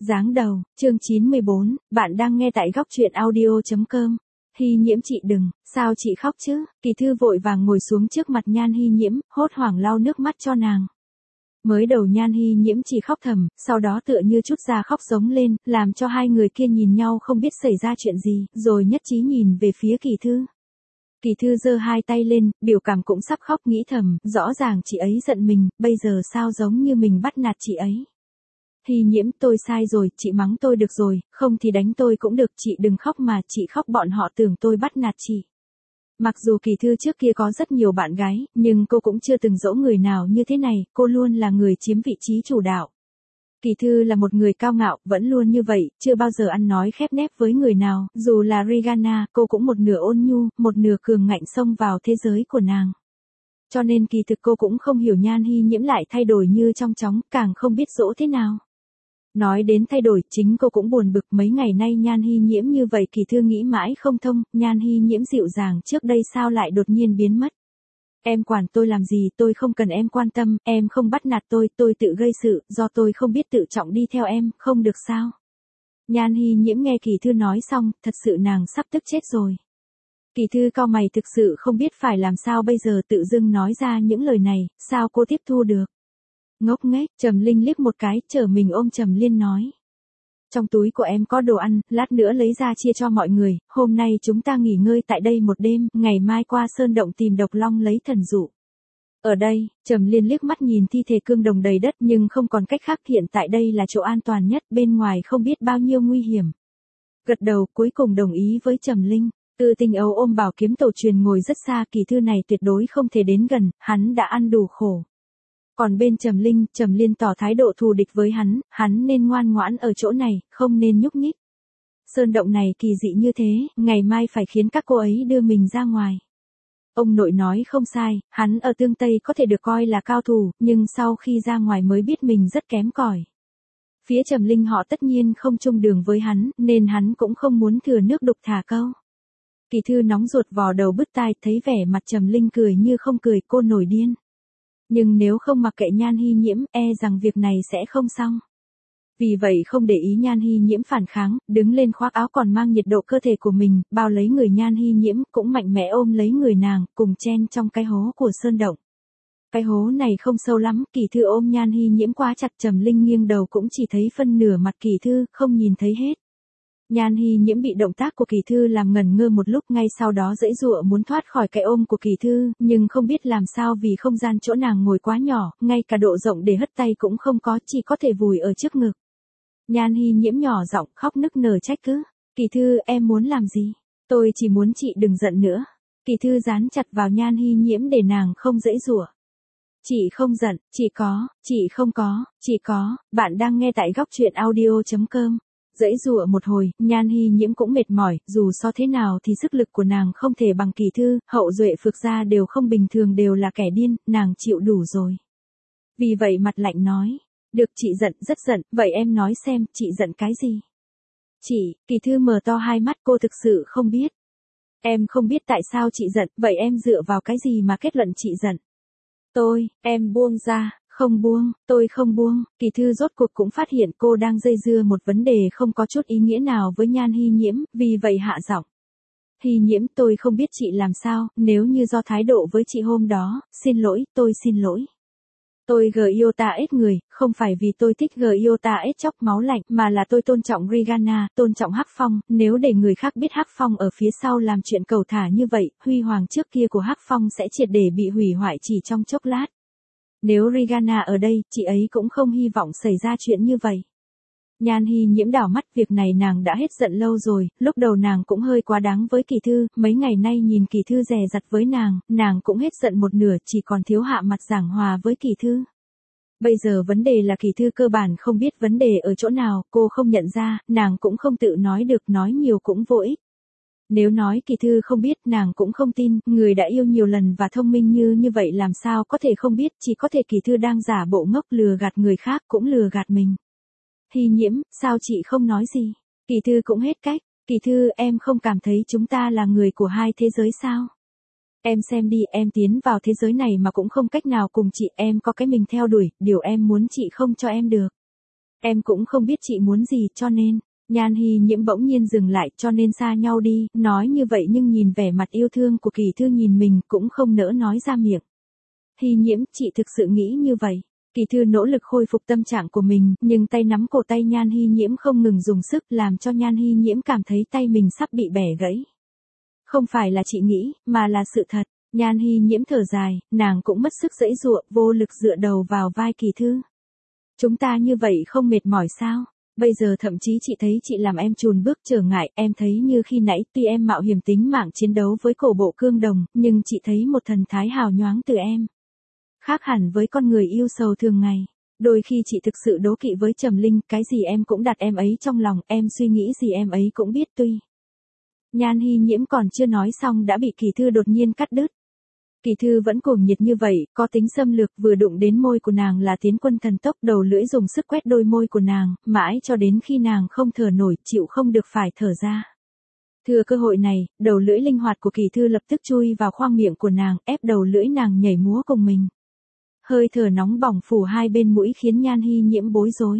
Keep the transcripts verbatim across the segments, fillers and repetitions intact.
Giáng đầu, chương chín mươi bốn, bạn đang nghe tại góc truyện audio.com. Hy Nhiễm chị đừng, sao chị khóc chứ? Kỳ Thư vội vàng ngồi xuống trước mặt Nhan Hy Nhiễm, hốt hoảng lau nước mắt cho nàng. Mới đầu Nhan Hy Nhiễm chỉ khóc thầm, sau đó tựa như chút ra khóc giống lên, làm cho hai người kia nhìn nhau không biết xảy ra chuyện gì, rồi nhất trí nhìn về phía Kỳ Thư. Kỳ Thư giơ hai tay lên, biểu cảm cũng sắp khóc nghĩ thầm, rõ ràng chị ấy giận mình, bây giờ sao giống như mình bắt nạt chị ấy. Hy Nhiễm, tôi sai rồi, chị mắng tôi được rồi, không thì đánh tôi cũng được, chị đừng khóc mà, chị khóc bọn họ tưởng tôi bắt nạt chị. Mặc dù Kỳ Thư trước kia có rất nhiều bạn gái, nhưng cô cũng chưa từng dỗ người nào như thế này, cô luôn là người chiếm vị trí chủ đạo. Kỳ Thư là một người cao ngạo, vẫn luôn như vậy, chưa bao giờ ăn nói khép nép với người nào, dù là Rihanna, cô cũng một nửa ôn nhu, một nửa cường ngạnh xông vào thế giới của nàng. Cho nên kỳ thực cô cũng không hiểu Nhan Hy Nhiễm lại thay đổi như trong chóng, càng không biết dỗ thế nào. Nói đến thay đổi, chính cô cũng buồn bực, mấy ngày nay Nhan Hy Nhiễm như vậy Kỳ Thư nghĩ mãi không thông, Nhan Hy Nhiễm dịu dàng trước đây sao lại đột nhiên biến mất. Em quản tôi làm gì, tôi không cần em quan tâm, em không bắt nạt tôi, tôi tự gây sự, do tôi không biết tự trọng đi theo em, không được sao. Nhan Hy Nhiễm nghe Kỳ Thư nói xong, thật sự nàng sắp tức chết rồi. Kỳ Thư cau mày thực sự không biết phải làm sao bây giờ tự dưng nói ra những lời này, sao cô tiếp thu được. Ngốc nghếch, Trầm Linh liếc một cái, trở mình ôm Trầm Liên nói. Trong túi của em có đồ ăn, lát nữa lấy ra chia cho mọi người, hôm nay chúng ta nghỉ ngơi tại đây một đêm, ngày mai qua sơn động tìm độc long lấy thần dụ. Ở đây, Trầm Liên liếc mắt nhìn thi thể cương đồng đầy đất nhưng không còn cách khác, hiện tại đây là chỗ an toàn nhất, bên ngoài không biết bao nhiêu nguy hiểm. Gật đầu cuối cùng đồng ý với Trầm Linh. Từ Tình Âu ôm bảo kiếm tổ truyền ngồi rất xa, Kỳ Thư này tuyệt đối không thể đến gần, hắn đã ăn đủ khổ. Còn bên Trầm Linh, Trầm Liên tỏ thái độ thù địch với hắn, hắn nên ngoan ngoãn ở chỗ này, không nên nhúc nhích. Sơn động này kỳ dị như thế, ngày mai phải khiến các cô ấy đưa mình ra ngoài. Ông nội nói không sai, hắn ở Tương Tây có thể được coi là cao thủ, nhưng sau khi ra ngoài mới biết mình rất kém cỏi. Phía Trầm Linh họ tất nhiên không chung đường với hắn, nên hắn cũng không muốn thừa nước đục thả câu. Kỳ Thư nóng ruột vò đầu bứt tai, thấy vẻ mặt Trầm Linh cười như không cười, cô nổi điên. Nhưng nếu không mặc kệ Nhan Hy Nhiễm, e rằng việc này sẽ không xong. Vì vậy không để ý Nhan Hy Nhiễm phản kháng, đứng lên khoác áo còn mang nhiệt độ cơ thể của mình, bao lấy người Nhan Hy Nhiễm, cũng mạnh mẽ ôm lấy người nàng, cùng chen trong cái hố của sơn động. Cái hố này không sâu lắm, Kỳ Thư ôm Nhan Hy Nhiễm quá chặt, Trầm Linh nghiêng đầu cũng chỉ thấy phân nửa mặt Kỳ Thư, không nhìn thấy hết. Nhan Hy Nhiễm bị động tác của Kỳ Thư làm ngẩn ngơ một lúc, ngay sau đó giãy giụa muốn thoát khỏi cái ôm của Kỳ Thư, nhưng không biết làm sao vì không gian chỗ nàng ngồi quá nhỏ, ngay cả độ rộng để hất tay cũng không có, chỉ có thể vùi ở trước ngực. Nhan Hy Nhiễm nhỏ giọng khóc nức nở trách cứ, Kỳ Thư em muốn làm gì? Tôi chỉ muốn chị đừng giận nữa. Kỳ Thư dán chặt vào Nhan Hy Nhiễm để nàng không giãy giụa. Chị không giận, chị có, chị không có, chị có, bạn đang nghe tại góc truyện audio.com. Giãy giụa một hồi, Nhan Hy Nhiễm cũng mệt mỏi, dù so thế nào thì sức lực của nàng không thể bằng Kỳ Thư, hậu duệ Phược gia đều không bình thường, đều là kẻ điên, nàng chịu đủ rồi. Vì vậy mặt lạnh nói, được chị giận, rất giận, vậy em nói xem, chị giận cái gì? Chị, Kỳ Thư mở to hai mắt, cô thực sự không biết. Em không biết tại sao chị giận, vậy em dựa vào cái gì mà kết luận chị giận? Tôi, em buông ra. Không buông, tôi không buông. Kỳ Thư rốt cuộc cũng phát hiện cô đang dây dưa một vấn đề không có chút ý nghĩa nào với Nhan Hy Nhiễm, vì vậy hạ giọng. Hy Nhiễm, tôi không biết chị làm sao, nếu như do thái độ với chị hôm đó, xin lỗi, tôi xin lỗi. Tôi Giota ết người, không phải vì tôi thích Giota ết chóc máu lạnh, mà là tôi tôn trọng Rihanna, tôn trọng Hắc Phong, nếu để người khác biết Hắc Phong ở phía sau làm chuyện cầu thả như vậy, huy hoàng trước kia của Hắc Phong sẽ triệt để bị hủy hoại chỉ trong chốc lát. Nếu Rihanna ở đây, chị ấy cũng không hy vọng xảy ra chuyện như vậy. Nhan Hy Nhiễm đảo mắt, việc này nàng đã hết giận lâu rồi, lúc đầu nàng cũng hơi quá đáng với Kỳ Thư, mấy ngày nay nhìn Kỳ Thư dè dặt với nàng, nàng cũng hết giận một nửa, chỉ còn thiếu hạ mặt giảng hòa với Kỳ Thư. Bây giờ vấn đề là Kỳ Thư cơ bản không biết vấn đề ở chỗ nào, cô không nhận ra, nàng cũng không tự nói được, nói nhiều cũng vô ích. Nếu nói Kỳ Thư không biết, nàng cũng không tin, người đã yêu nhiều lần và thông minh như như vậy làm sao có thể không biết, chỉ có thể Kỳ Thư đang giả bộ ngốc lừa gạt người khác cũng lừa gạt mình. Hy Nhiễm, sao chị không nói gì? Kỳ Thư cũng hết cách. Kỳ Thư, em không cảm thấy chúng ta là người của hai thế giới sao? Em xem đi, em tiến vào thế giới này mà cũng không cách nào cùng chị, em có cái mình theo đuổi, điều em muốn chị không cho em được. Em cũng không biết chị muốn gì cho nên, Nhan Hy Nhiễm bỗng nhiên dừng lại cho nên xa nhau đi, nói như vậy nhưng nhìn vẻ mặt yêu thương của Kỳ Thư nhìn mình cũng không nỡ nói ra miệng. Hy Nhiễm, chị thực sự nghĩ như vậy. Kỳ Thư nỗ lực khôi phục tâm trạng của mình, nhưng tay nắm cổ tay Nhan Hy Nhiễm không ngừng dùng sức làm cho Nhan Hy Nhiễm cảm thấy tay mình sắp bị bẻ gãy. Không phải là chị nghĩ, mà là sự thật. Nhan Hy Nhiễm thở dài, nàng cũng mất sức giãy giụa, vô lực dựa đầu vào vai Kỳ Thư. Chúng ta như vậy không mệt mỏi sao? Bây giờ thậm chí chị thấy chị làm em chùn bước trở ngại, em thấy như khi nãy tuy em mạo hiểm tính mạng chiến đấu với cổ bộ cương đồng, nhưng chị thấy một thần thái hào nhoáng từ em. Khác hẳn với con người yêu sầu thường ngày. Đôi khi chị thực sự đố kỵ với Trầm Linh, cái gì em cũng đặt em ấy trong lòng, em suy nghĩ gì em ấy cũng biết tuy. Nhan Hy Nhiễm còn chưa nói xong đã bị Kỳ Thư đột nhiên cắt đứt. Kỳ Thư vẫn cuồng nhiệt như vậy, có tính xâm lược, vừa đụng đến môi của nàng là tiến quân thần tốc, đầu lưỡi dùng sức quét đôi môi của nàng, mãi cho đến khi nàng không thở nổi, chịu không được phải thở ra. Thừa cơ hội này, đầu lưỡi linh hoạt của Kỳ Thư lập tức chui vào khoang miệng của nàng, ép đầu lưỡi nàng nhảy múa cùng mình. Hơi thở nóng bỏng phủ hai bên mũi khiến Nhan Hy Nhiễm bối rối.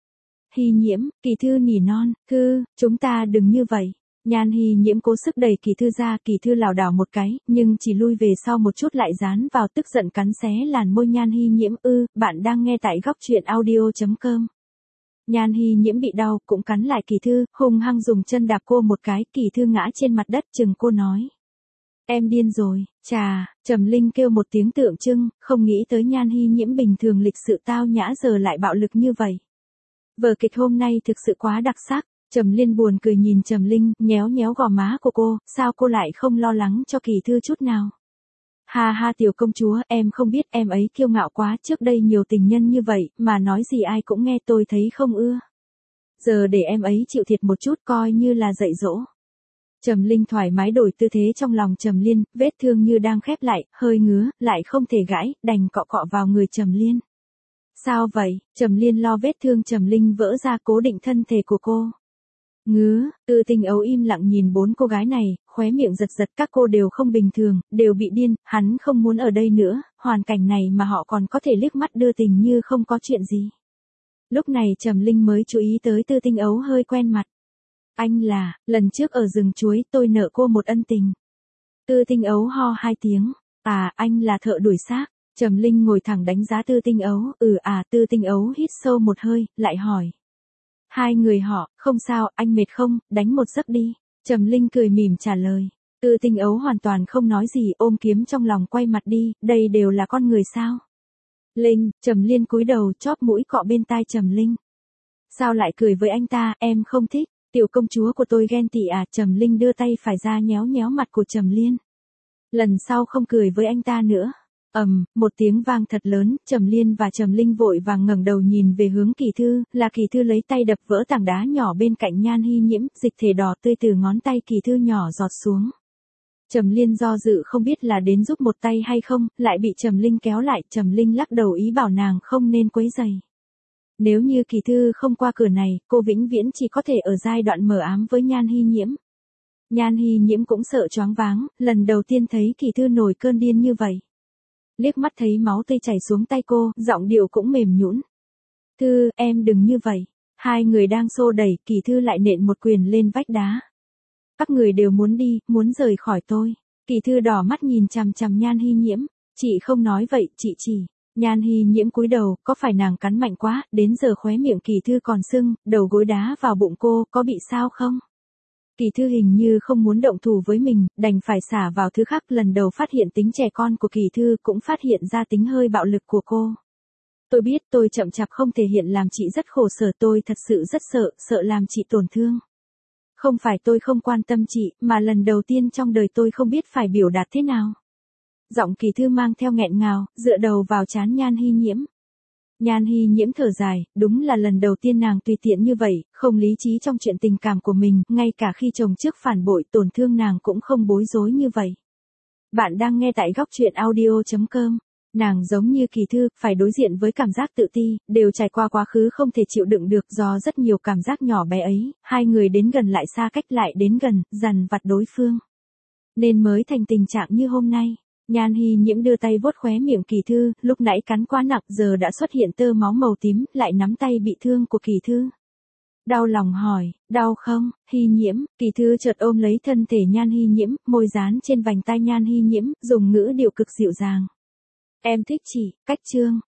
Hy Nhiễm, Kỳ Thư nỉ non, Thư, chúng ta đừng như vậy. Nhan Hy Nhiễm cố sức đẩy Kỳ Thư ra, Kỳ Thư lảo đảo một cái, nhưng chỉ lui về sau một chút lại dán vào, tức giận cắn xé làn môi Nhan Hy Nhiễm. Ư, bạn đang nghe tại góc truyện audio chấm com. Nhan Hy Nhiễm bị đau, cũng cắn lại Kỳ Thư, hung hăng dùng chân đạp cô một cái, Kỳ Thư ngã trên mặt đất, chừng cô nói. Em điên rồi, chà, Trầm Linh kêu một tiếng tượng trưng, không nghĩ tới Nhan Hy Nhiễm bình thường lịch sự tao nhã giờ lại bạo lực như vậy. Vở kịch hôm nay thực sự quá đặc sắc. Trầm Liên buồn cười nhìn Trầm Linh, nhéo nhéo gò má của cô, sao cô lại không lo lắng cho Kỳ Thư chút nào. Ha ha tiểu công chúa, em không biết em ấy kiêu ngạo quá, trước đây nhiều tình nhân như vậy, mà nói gì ai cũng nghe, tôi thấy không ưa. Giờ để em ấy chịu thiệt một chút coi như là dạy dỗ. Trầm Linh thoải mái đổi tư thế trong lòng Trầm Liên, vết thương như đang khép lại, hơi ngứa, lại không thể gãi, đành cọ cọ vào người Trầm Liên. Sao vậy? Trầm Liên lo vết thương Trầm Linh vỡ ra cố định thân thể của cô. Ngứa, Tư Tinh Ấu im lặng nhìn bốn cô gái này, khóe miệng giật giật, các cô đều không bình thường, đều bị điên, hắn không muốn ở đây nữa, hoàn cảnh này mà họ còn có thể liếc mắt đưa tình như không có chuyện gì. Lúc này Trầm Linh mới chú ý tới Tư Tinh Ấu hơi quen mặt. Anh là, lần trước ở rừng chuối tôi nợ cô một ân tình. Tư Tinh Ấu ho hai tiếng, à anh là thợ đuổi xác. Trầm Linh ngồi thẳng đánh giá Tư Tinh Ấu, ừ à Tư Tinh Ấu hít sâu một hơi, lại hỏi. Hai người họ, không sao, anh mệt không, đánh một giấc đi. Trầm Linh cười mỉm trả lời. Tư Tinh Ấu hoàn toàn không nói gì, ôm kiếm trong lòng quay mặt đi, đây đều là con người sao. Linh, Trầm Liên cúi đầu chóp mũi cọ bên tai Trầm Linh. Sao lại cười với anh ta, em không thích, tiểu công chúa của tôi ghen tị à. Trầm Linh đưa tay phải ra nhéo nhéo mặt của Trầm Liên. Lần sau không cười với anh ta nữa. Ầm, um, một tiếng vang thật lớn, Trầm Liên và Trầm Linh vội vàng ngẩng đầu nhìn về hướng Kỳ Thư, là Kỳ Thư lấy tay đập vỡ tảng đá nhỏ bên cạnh Nhan Hy Nhiễm, dịch thể đỏ tươi từ ngón tay Kỳ Thư nhỏ giọt xuống. Trầm Liên do dự không biết là đến giúp một tay hay không, lại bị Trầm Linh kéo lại, Trầm Linh lắc đầu ý bảo nàng không nên quấy rầy. Nếu như Kỳ Thư không qua cửa này, cô vĩnh viễn chỉ có thể ở giai đoạn mờ ám với Nhan Hy Nhiễm. Nhan Hy Nhiễm cũng sợ choáng váng, lần đầu tiên thấy Kỳ Thư nổi cơn điên như vậy. Liếc mắt thấy máu tươi chảy xuống tay cô, giọng điệu cũng mềm nhũn. Thư, em đừng như vậy. Hai người đang xô đẩy, Kỳ Thư lại nện một quyền lên vách đá. Các người đều muốn đi, muốn rời khỏi tôi. Kỳ Thư đỏ mắt nhìn chằm chằm Nhan Hy Nhiễm. Chị không nói vậy, chị chỉ. Nhan Hy Nhiễm cúi đầu, có phải nàng cắn mạnh quá, đến giờ khóe miệng Kỳ Thư còn sưng, đầu gối đá vào bụng cô, có bị sao không? Kỳ Thư hình như không muốn động thủ với mình, đành phải xả vào thứ khác. Lần đầu phát hiện tính trẻ con của Kỳ Thư, cũng phát hiện ra tính hơi bạo lực của cô. Tôi biết tôi chậm chạp không thể hiện làm chị rất khổ sở, tôi thật sự rất sợ, sợ làm chị tổn thương. Không phải tôi không quan tâm chị, mà lần đầu tiên trong đời tôi không biết phải biểu đạt thế nào. Giọng Kỳ Thư mang theo nghẹn ngào, dựa đầu vào trán Nhan Hy Nhiễm. Nhan Hy Nhiễm thở dài, đúng là lần đầu tiên nàng tùy tiện như vậy, không lý trí trong chuyện tình cảm của mình, ngay cả khi chồng trước phản bội tổn thương nàng cũng không bối rối như vậy. Bạn đang nghe tại góc truyện audio chấm com. Nàng giống như Kỳ Thư, phải đối diện với cảm giác tự ti, đều trải qua quá khứ không thể chịu đựng được do rất nhiều cảm giác nhỏ bé ấy, hai người đến gần lại xa cách lại đến gần, dằn vặt đối phương. Nên mới thành tình trạng như hôm nay. Nhan Hi Nhiễm đưa tay vuốt khóe miệng Kỳ Thư, lúc nãy cắn quá nặng giờ đã xuất hiện tơ máu màu tím, lại nắm tay bị thương của Kỳ Thư. Đau lòng hỏi, đau không, Hi Nhiễm, Kỳ Thư chợt ôm lấy thân thể Nhan Hi Nhiễm, môi dán trên vành tai Nhan Hi Nhiễm, dùng ngữ điệu cực dịu dàng. Em thích chị, cách trương,